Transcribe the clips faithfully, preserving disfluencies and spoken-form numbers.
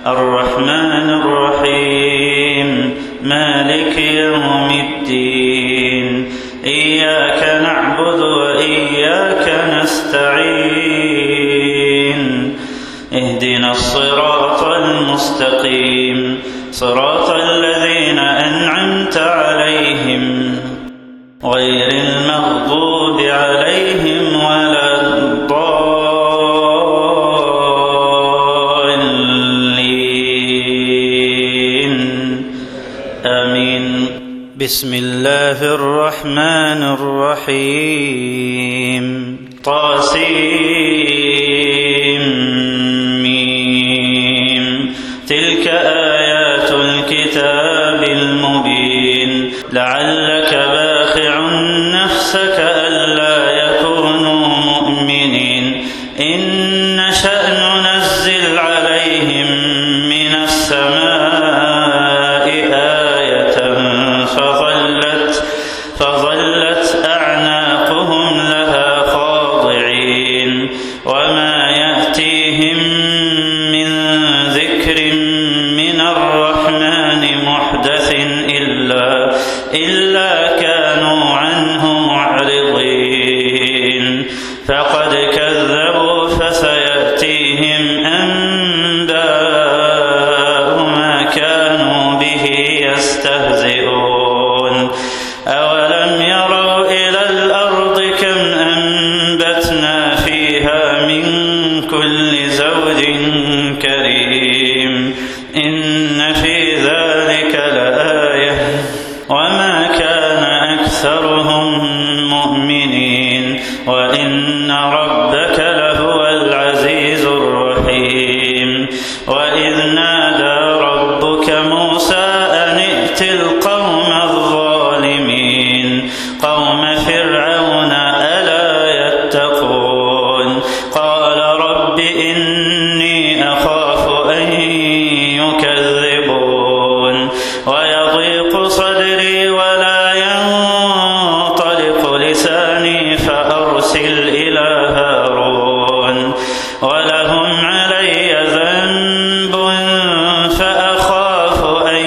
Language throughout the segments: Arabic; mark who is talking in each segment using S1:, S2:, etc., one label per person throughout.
S1: الرحمن الرحيم مالك يوم الدين إياك نعبد وإياك نستعين اهدنا الصراط المستقيم صراط الذين أنعمت عليهم غير المغضوب عليهم ولا الضالين آمين. بسم الله الرحمن الرحيم طاسيم ميم تلك آيات الكتاب المبين لعلك باخع نفسك ألا يكونوا مؤمنين إن نشأ ننزل عليهم من السماء آية فظلت فظلت أعناقهم لها خاضعين وما يأتيهم من ذكر من الرحمن محدث إلا إلا كانوا عنه معرضين فقد كذبوا فسيأتيهم أنباء ما كانوا به يستهزئون أولم يروا إلى الأرض كم أنبتنا فيها من كل زوج كريم إن في ذلك لآية وما كان أكثرهم مؤمنين وإن ربك لهو العزيز الرحيم. وإذ نادى ربك موسى أن ائت القوم الظالمين قوم فرعون ألا يتقون قال رب إني أخاف أن يكذبون ويضيق صدري ولا ينطلق لساني فأرسل إلى هارون ولهم علي ذنب فأخاف أن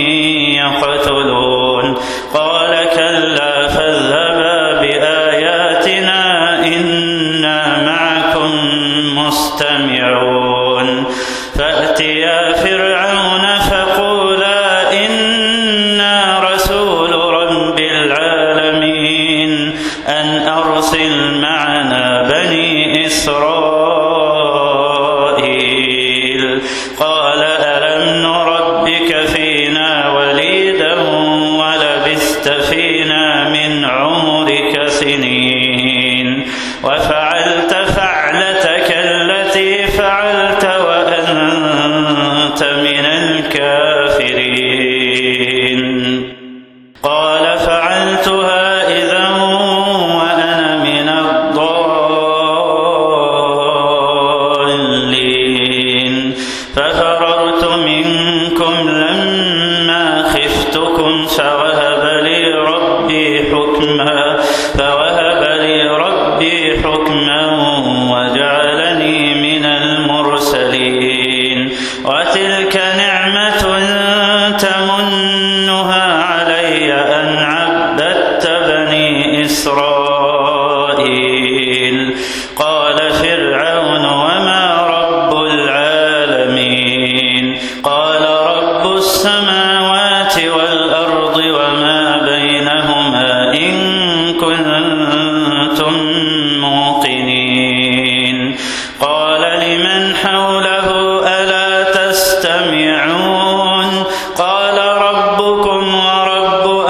S1: يقتلون قال كلا فاذهبا بآياتنا إنا معكم مستمعون فأتيا فرعون فقولا إنا رسول رب العالمين أن أرسل معنا بني إسرائيل قال ألم نربك فينا وليدا ولبثت فينا من عمرك سنين وفعلت فعلتك التي فعلت وأنت من الكافرين قال فعلتها إذا وأنا من الضالين ففررت منكم لما خفتكم فوهب لي ربي حكما فوهب لي ربي حكما وجعلني من المرسلين وتلك نعمة تمنها علي أن عبدت بني إسرائيل قال فرعون وما رب العالمين قال رب السماوات والأرض وما بينهما إن كنتم موقنين قال لمن حوله ألا تستمعون قال ربكم ورب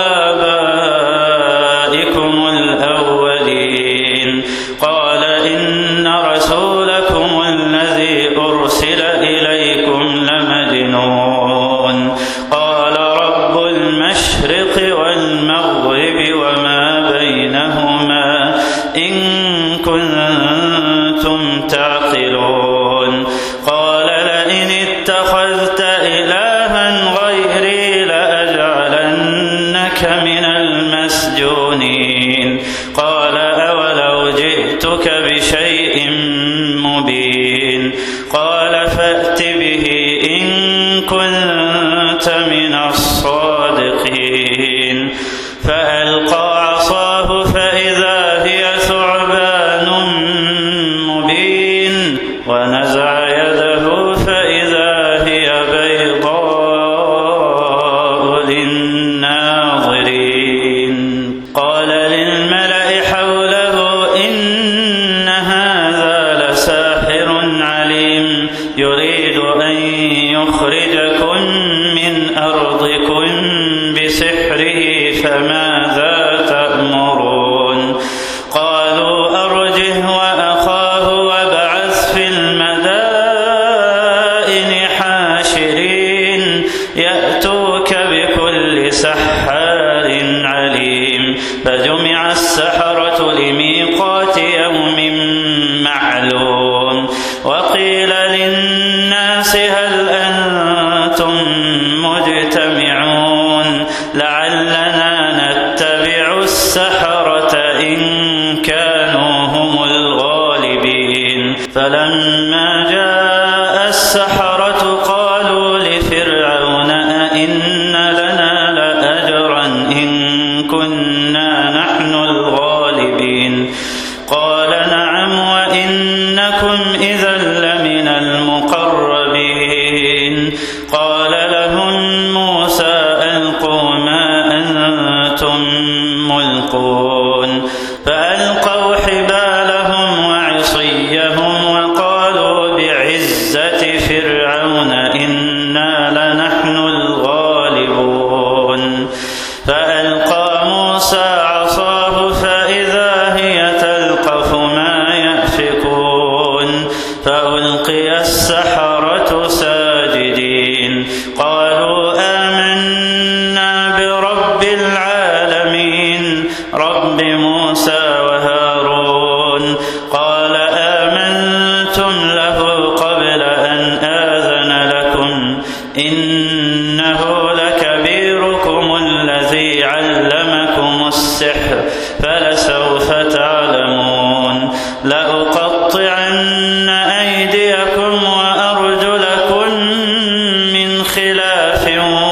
S1: آبائكم الأولين قال إن رسولكم الذي أرسل إليكم لمجنون قال رب المشرق والمغرب وما بينهما إن كنتم تعقلون قال لئن اتخذت إلها غيري لأجعلنك من المسجونين قال أولو جئتك بشيء مبين قال فأت به إن كنت من الصادقين فألقى عصاه فإذا هي ثعبان مبين ونزع يده فإذا هي بيضاء للناظرين قال للملأ حوله إن هذا لساحر عليم يريد أن يخرجكم من أرضكم بسحره فماذا تأمرون قالوا أرجه وأخاه وابعث في المدائن حاشرين يأتوك بكل سحار عليم فجمع السحرة لميقات يوم معلوم وقيل للناس هل أنتم مجتمعون لعلنا نتبع السحرة إن كانوا هم الغالبين فلما جاء السحرة قالوا لفرعون أئن لنا لأجرا إن كنا نحن الغالبين قال نعم وإنكم إذا لمن المقربين قال لهم موسى ألقوا ما أنتم ملقون فألقوا حبالهم وعصيهم وقالوا بعزة فرعون إنا لنحن الغالبون فألقى موسى عصاه فإذا هي تلقف ما يأفكون فألقي السحرة ساجدين قالوا آمنا برب العالمين رب موسى وهارون قال آمنتم له قبل أن آذن لكم إنه لكبيركم الذي علمكم السحر فلسوف تعلمون لأقطعن أيديكم وأرجلكم من خلاف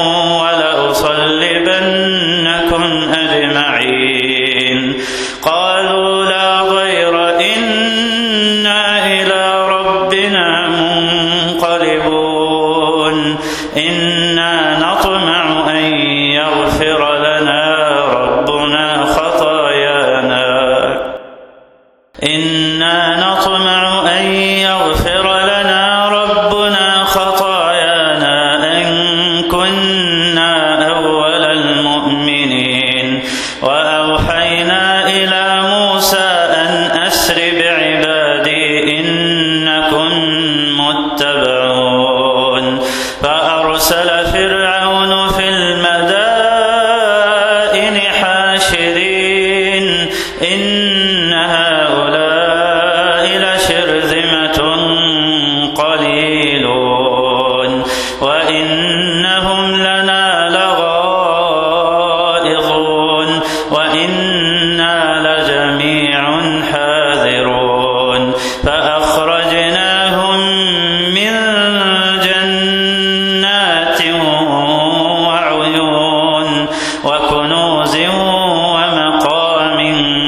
S1: ولأصلبنكم أجمعين قالوا لا ضير إنا إلى ربنا منقلبون إنا نطمع أن يغفر لنا ربنا خطايانا إنا نطمع أن يغفر لنا ربنا خطايانا أن كنا أول المؤمنين وأوحينا إلى موسى أن أسر بعبادي إنكم متبعون فأرسل فرعون في المدائن حاشرين إن هؤلاء لشرذمة قليلون وإنهم لنا لغائظون وإنا لجميع حاذرون فأخرجناهم من جنات وعيون وكنوز ومقام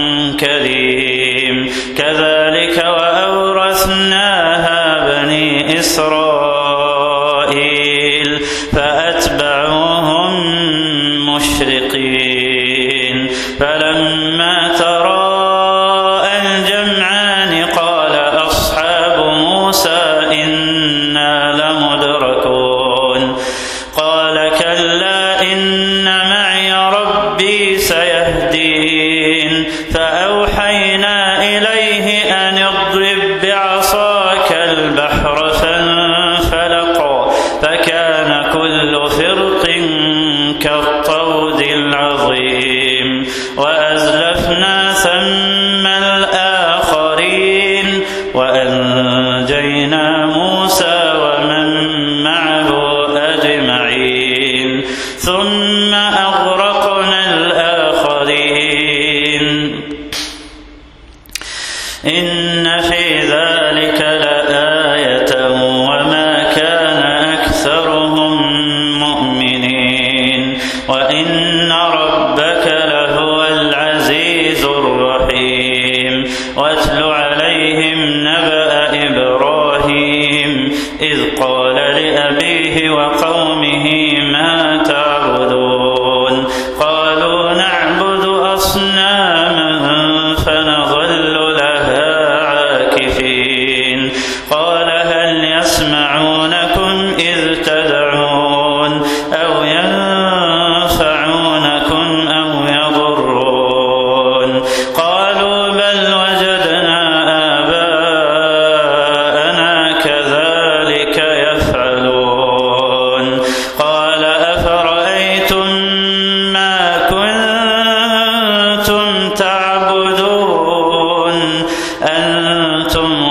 S1: كريم كذلك وأورثناها بني إسرائيل فأتبعوهم مشرقين فلما تراءى الجمعان قال أصحاب موسى إنا لمدركون قال كلا إن معي ربي سيهدين فأوحينا إليه أن اضرب بعصاك البحر فانفلق فكان كل فرق كالطود العظيم وأزلفنا ثم الآخرين وأنجينا موسى ومن معه أجمعين ثم أغرقنا الآخرين إن في ذلك لآية وما كان أكثرهم لأبيه وقومه ما تعبدون قالوا نعبد أصناما فنظل لها عاكفين قال هل يسمعونكم إذ تدعون أو ينفعونكم أو يضرون قالوا بل وجدنا آباءنا كذلك يفعلون قال أفرأيتم ما كنتم تعبدون أنتم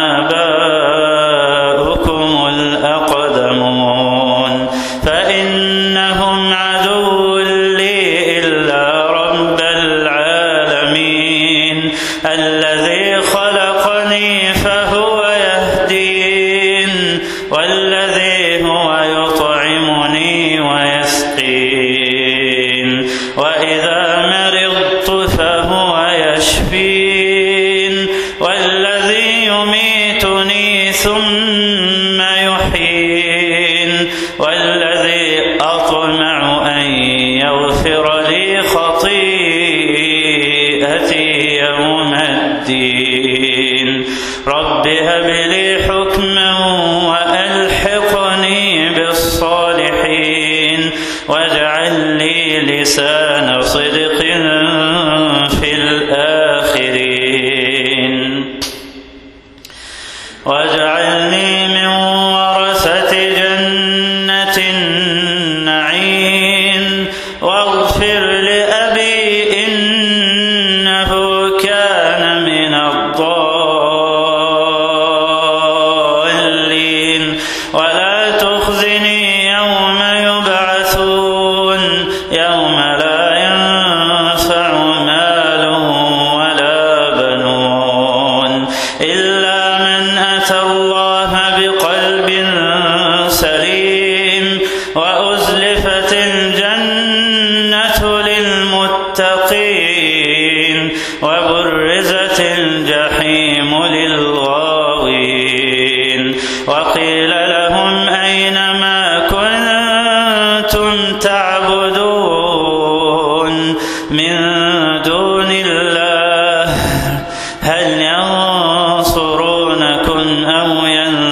S1: وآباؤكم الأقدمون فإنهم عدو لي إلا رب العالمين الذي خلقني فهو يهدين والذي هو يطعمني ويسقين وإذا مرضت فهو يشفين والذي يميتني ثم يحيين والذي أطمع أن يغفر لي خطيئتي يوم الدين رب هب لي حكما وألحقني بالصالحين واجعل لي لسان صدق في الآخرين واجعلني من ورثة جنة النعيم واغفر لأبي إنه كان من الضالين ولا تخزني يوم يبعثون يوم لا ينفع مال ولا بنون إلا من أتى الله بقلب سليم وأزلفت الجنة للمتقين وبرزت الجحيم للغاوين وقيل لهم أين ما كنتم تعبدون من دون الله هل ينصرونكم أو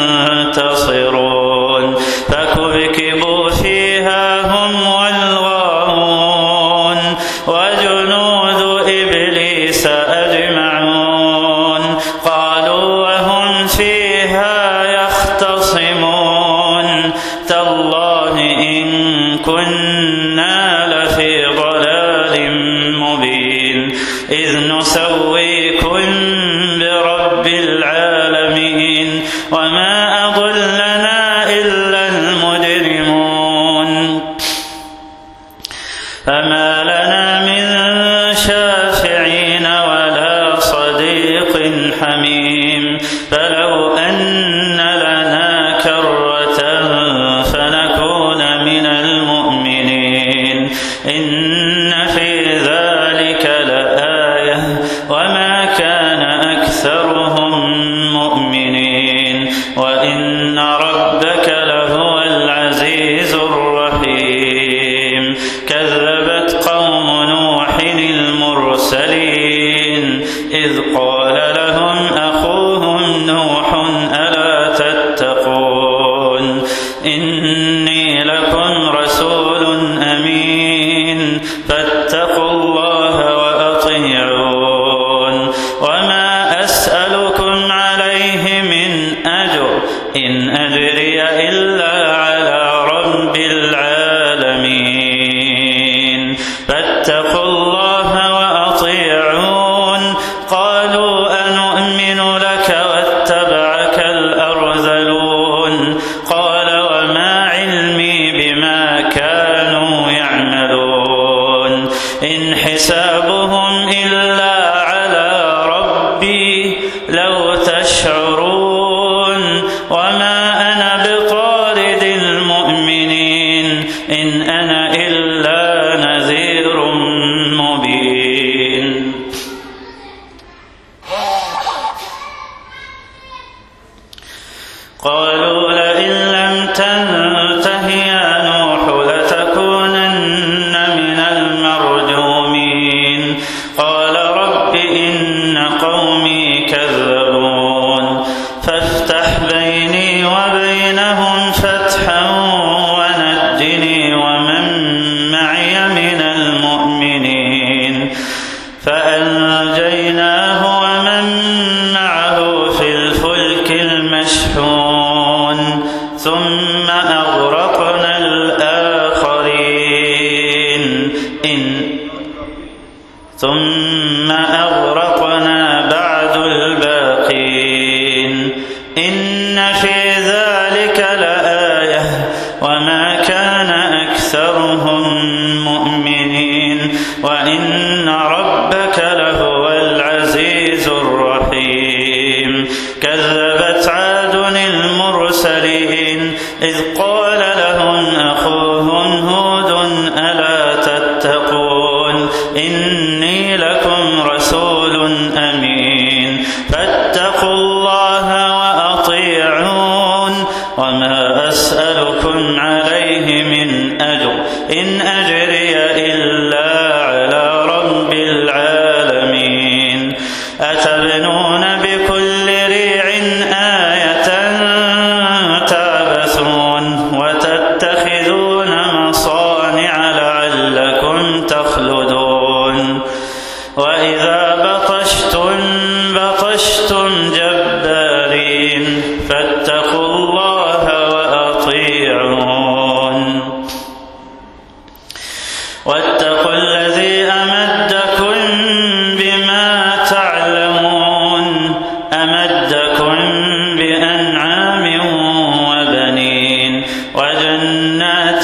S1: ينتصرون فكبكبوا فيها هم والغاوون وجنود إبليس أجمعون قالوا وهم فيها يختصمون تالله إن كنا لفي ضلال مبين إذ نسويكم برب العالمين وما أضلنا إلا المجرمون فما لنا من شافعين ولا صديق حميم فلو أن لنا كرة فنكون من المؤمنين إن في ذلك لآية وما كان أكثرهم مؤمنين وإن ربك لهو العزيز الرحيم كذبت قوم نوح المرسلين إذ قال لهم أخوهم نوح ألا تتقون إني لكم رسول أمين فاتقوا الله وأطيعون وما أسألكم عليه من أجر إن أجري إلا على رب العالمين فاتقوا الله وأطيعون قالوا أنؤمن لك واتبعك الأرذلون قال وما علمي بما كانوا يعملون إن حسابهم إلا على ربي لو تشعرون وما أنا بطارد المؤمنين إن أنا إلا نذير مبين قالوا لئن لم تنته يا نوح لتكونن من المرجومين قال رب إن قومي كذبون فافتح بيني وبينهم فتحا ونجني ومن معي من المؤمنين فأنجيناه ومن معه في الفلك المشحون ثم أغرقنا الآخرين إن ثم أغرقنا بعد الباقين إن في ذلك لآية وما كان أكثرهم مؤمنين وإن ربك لهو العزيز الرحيم كذبت عاد المرسلين إذ قال لهم أخوهم هود ألا تتقون إني لكم رسول أمين فاتقوا الله وأطيعون وما أسألكم عليه من أجر إن أجري إلا على رب العالمين أتبنون بكل ريع آية تعبثون وتتخذون مصانع لعلكم تخلدون وإذا بطشتم بطشتم جبارين فاتقوا الله وأطيعون واتقوا الذي أمدكم بما تعلمون أمدكم بأنعام وبنين وجنات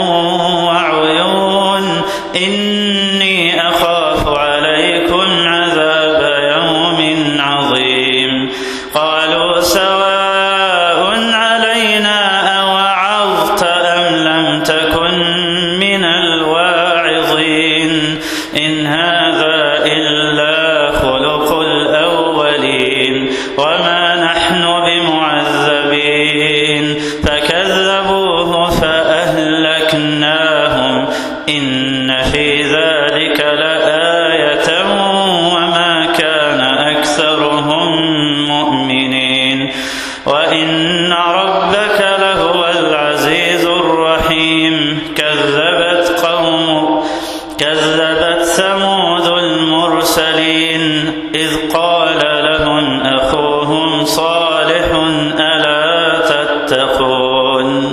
S1: وعيون إني أخاف عليكم عذاب يوم عظيم قالوا سواء علينا أوعظت أم لم تكن من الواعظين إن هذا إلا خلق الأولين وما نحن بمعذبين فكذبوه فأهلكناهم إن في ذلك لآية وما كان أكثرهم مؤمنين وإن ربك لهو العزيز الرحيم كذبت قوم كذبت ثمود المرسلين إذ قال لهم أخوهم صالح ألا تتقون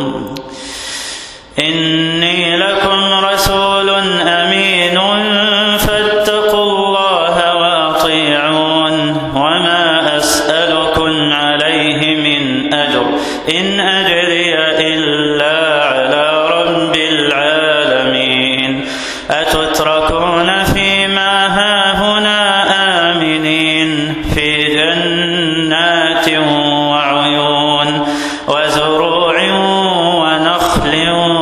S1: إني لكم رسول أمين فاتقوا الله وأطيعون وما أسألكم عليه من أجر إن أجري إلا على رب العالمين أتتركون فيما هاهنا آمنين في جنات وعيون وزروع ونخل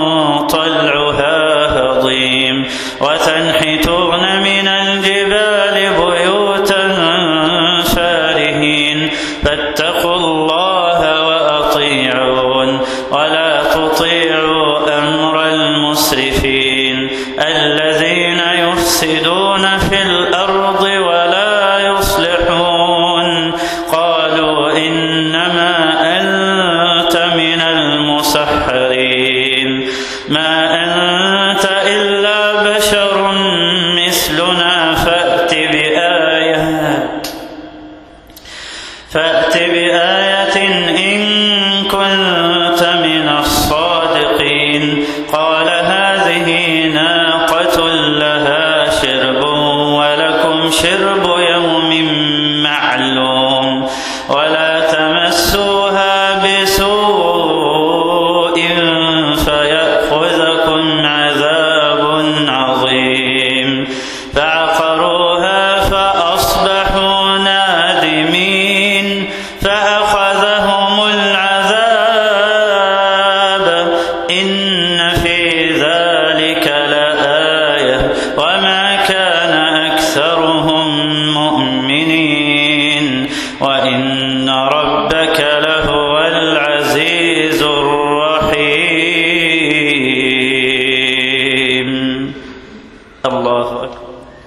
S1: طلعها هضيم وتنحتون من الجبال بيوتا فارهين فاتقوا الله وأطيعون ولا تطيعوا أمر المسرفين الذين يفسدون في الأرض ولا يصلحون قالوا إنما أنت من المسحرين ما أنت إلا بشر مثلنا فأت بآية فأت بآية إن كنت من الصادقين قال هذه ناقة لها شرب ولكم شرب يوم معلوم ولا تمسوها بسوء فيأخذكم عذاب عظيم فعقروها فأصبحوا نادمين فأخذهم العذاب إن في ذلك لآية وما كان أكثرهم مؤمنين وإن ربك لهو العزيز الرحيم الله أكبر.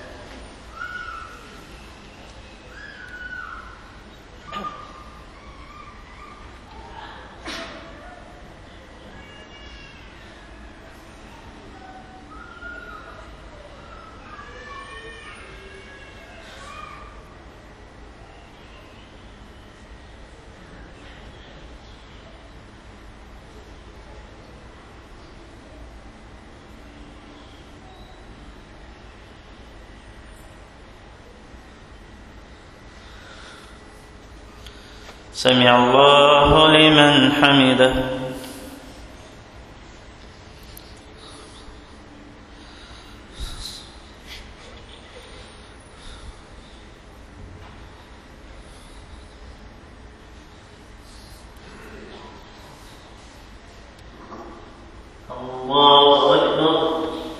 S1: سمع الله لمن حمده. الله أكبر.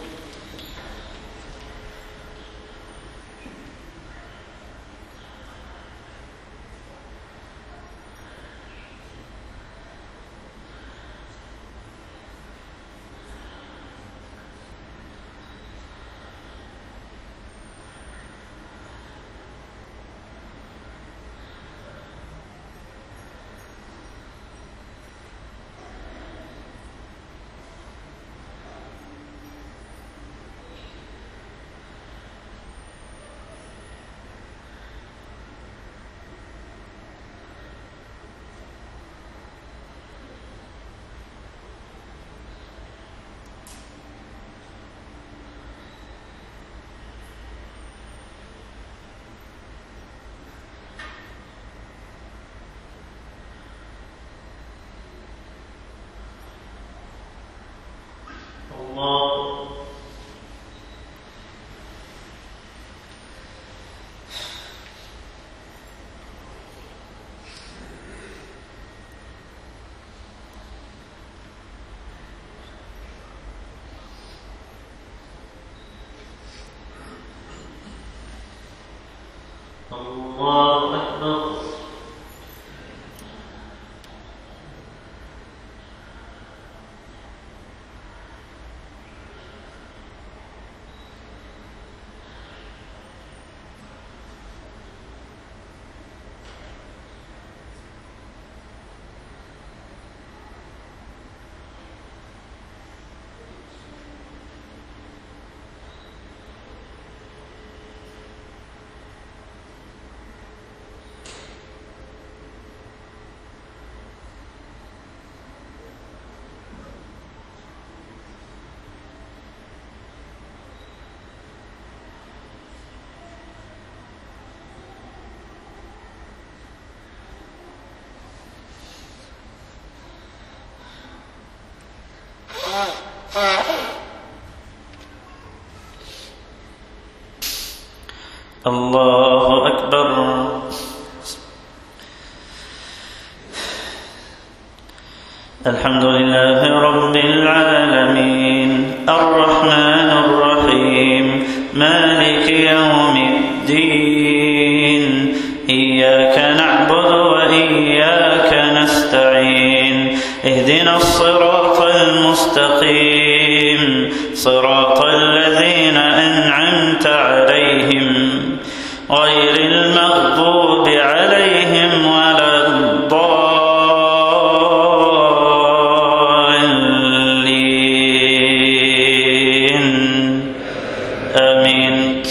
S1: الله أكبر. الله أكبر. الحمد لله رب العالمين الرحمن الرحيم مالك يوم الدين إياك نعبد وإياك نستعين اهدنا الصراط المستقيم صراط الذين أنعمت عليهم غير المغضوب عليهم ولا الضالين آمين.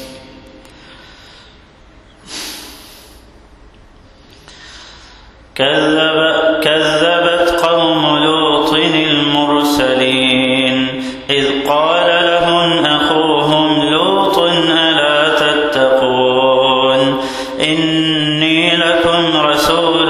S1: كذب كذبت قوم لوط المرسلين إذ قال لهم أخوهم لوط ألا تتقون إني لكم رسول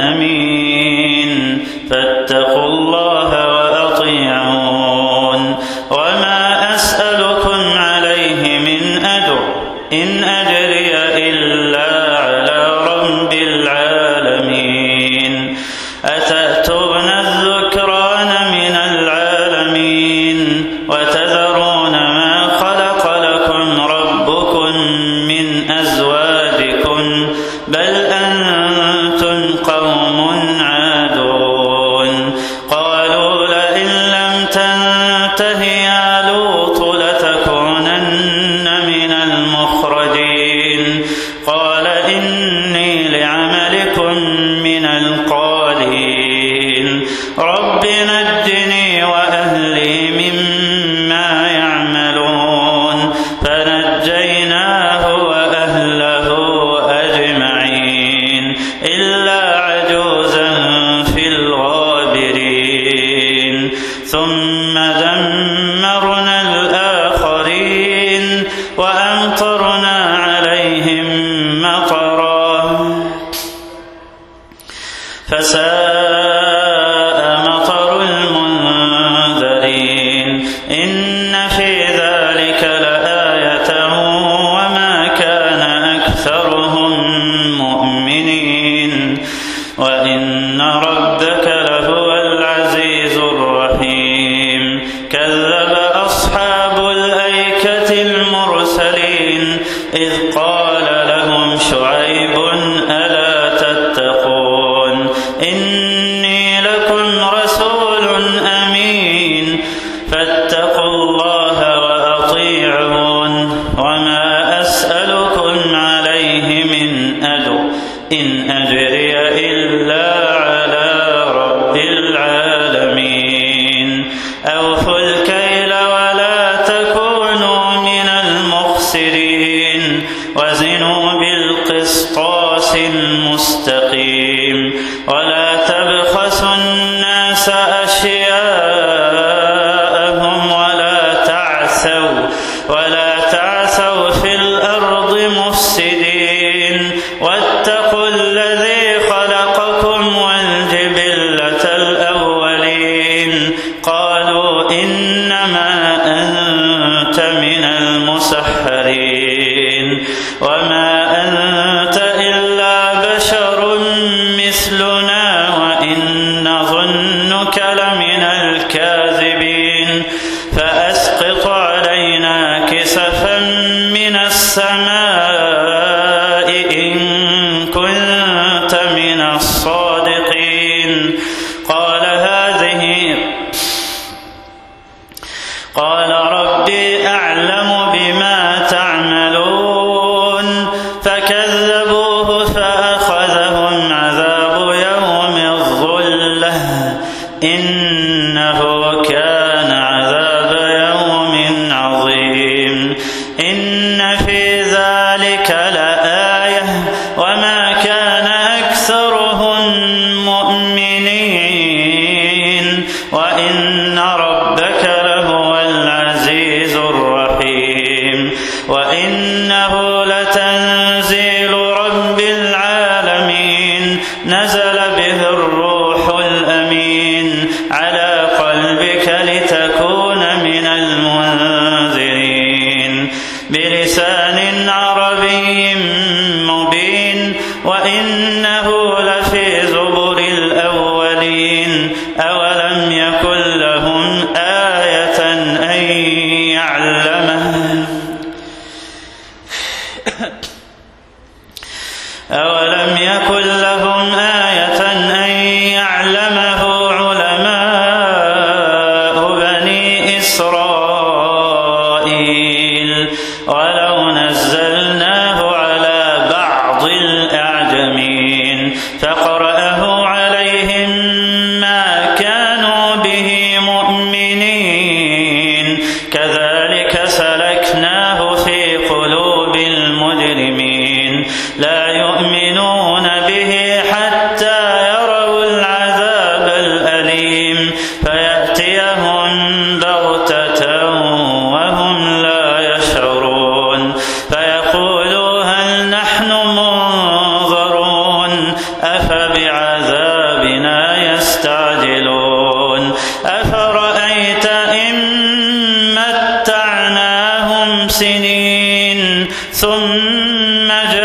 S1: أمين فاتقوا الله وأطيعون وما أسألكم عليه من أجر إن أجري إلا على رب العالمين أتأتون الذكران من العالمين وتذرون ما خلق لكم ربكم من أزواجكم بل أنتم قوم عادون قالوا لئن لم تنته يا لوط لتكونن ثم دمرنا الآخرين وأمطرنا عليهم مطرا فساء مطر المنذرين إن في ذلك لآية وما كان أكثرهم مؤمنين وإن ربك لهو العزيز الرحيم كذب أصحاب الأيكة المرسلين إذ قال لهم شعيب ألا تتقون إني لكم رسول أمين فاتقوا الله وأطيعون وما أسألكم عليه من أجر إن أجري إلا على رب العالمين أوفوا الكيل ولا تكونوا من المخسرين وزنوا بالقسطاس المستقيم ولا تبخسوا الناس أشياءهم ولا تعثوا ولا تعثوا في الأرض مفسدين واتقوا الذي خلقكم والجبلة الأولين قالوا إنما أنت من المسحرين وما أنت إلا بشر مثلنا وإن نظنك لمن الكاذبين فأسقط علينا كسفا من السماء إن كنت من الصادقين قال هذه قال ربي أعلم بما تعملون فكذبوه فأخذهم عذاب يوم الظلة إنه كان عذاب يوم عظيم إن في ذلك لآية وما كان أكثرهم مؤمنين وإن ربك لهو العزيز الرحيم وإنه لتنزيل رب العالمين نزل به الروح الأمين على قلبك لتكون من المنذرين بلسان عربي مبين وإنه لفي زبر الأولين أولم يكن لهم آية أن يعلمه أولم يكن لهم آية أن يعلمه علماء بني إسرائيل ولو نزلناه على بعض الأعجمين فقرأه عليهم ما كانوا به مؤمنين كذلك سلكناه في قلوب المجرمين لا يؤمنون به حتى يروا العذاب الأليم فيأتيهم بغتة وهم لا يشعرون فيقولوا هل نحن منظرون أفبعذابنا يستعجلون أفرأيت إن متعناهم سنين ثم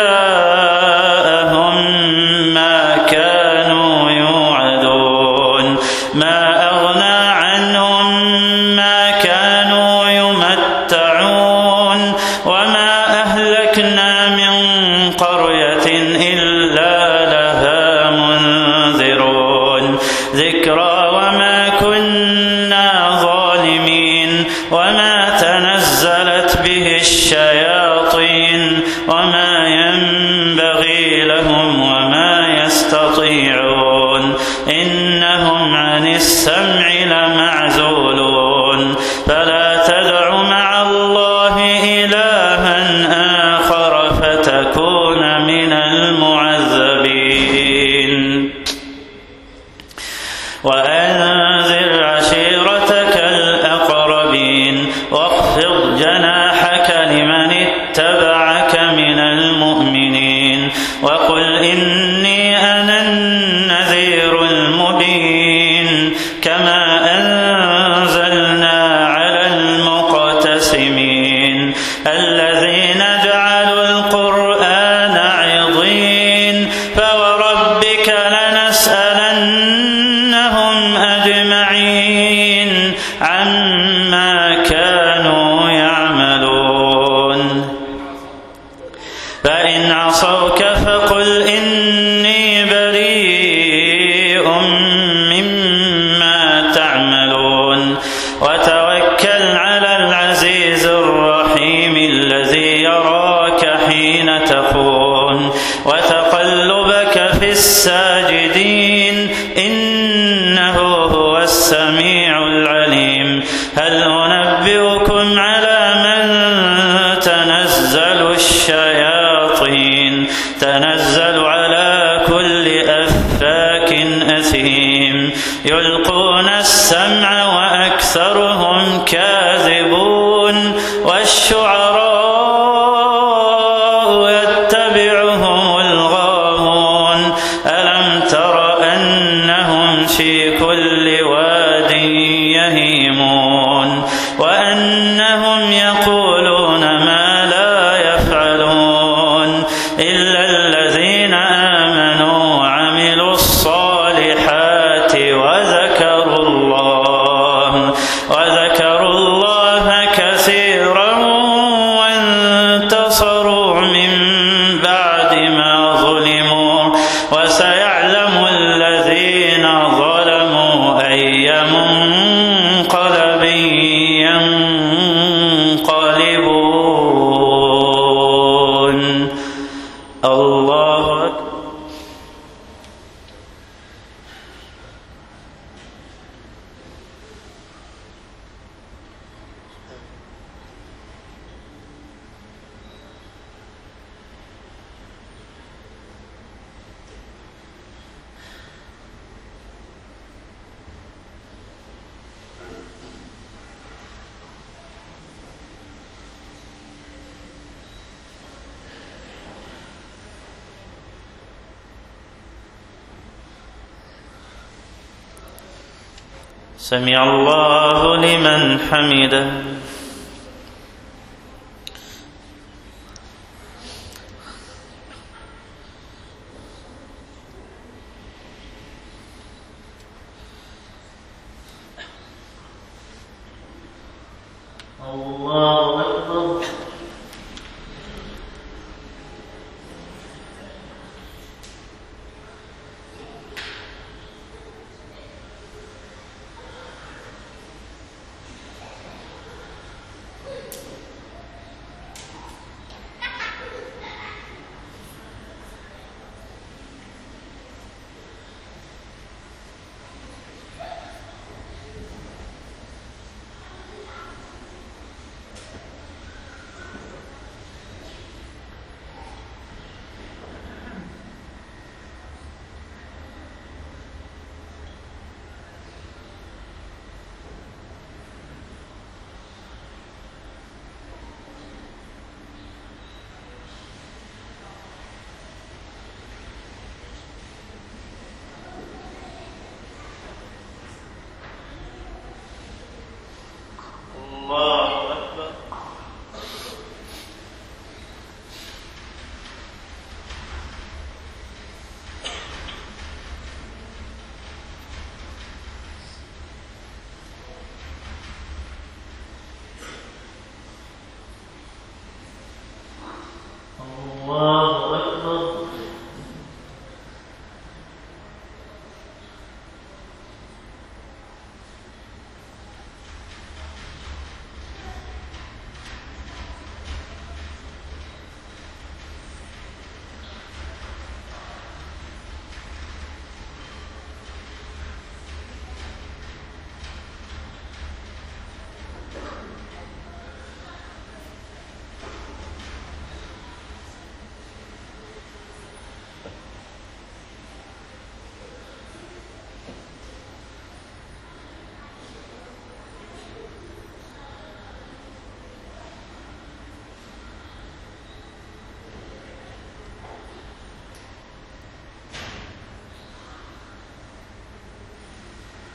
S1: جاءهم ما كانوا يوعدون ما أغنى عنهم ما كانوا يمتعون وما أهلكنا من قرية إلا لها منذرون ذكرى وما كنا ظالمين وما تنزلت به الشياطين وما ينبغي لهم وما يستطيعون إنهم عن السمع لمعزولون فلا تدع مع الله إلها آخر فتكون من المعذبين وأنذر عشيرتك عما كانوا يعملون فإن عصوك فقل إني بريء مما تعملون وتوكل على العزيز الرحيم الذي يراك حين تقوم وتقلبك في الساجدين إنه هو السميع العليم هل أنبئكم على من تنزل الشياطين تنزل على كل أفاك أثيم يلقون السمع وأكثرهم كاذبون والشعراء يتبعهم الغاوون ألم تر أنهم في كل واد يهيمون وأنهم يقولون ما لا يفعلون إلا الذين آمنوا وعملوا الصالحات وذكروا الله وذكروا الله كثيرا وانتصروا من بعد ما ظلموا وسيعلم الذين ظلموا أي منقلب ينقلبون الله أكبر سمع الله لمن حمده الله أكبر الله أكبر الله أكبر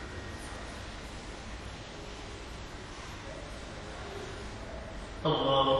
S1: الله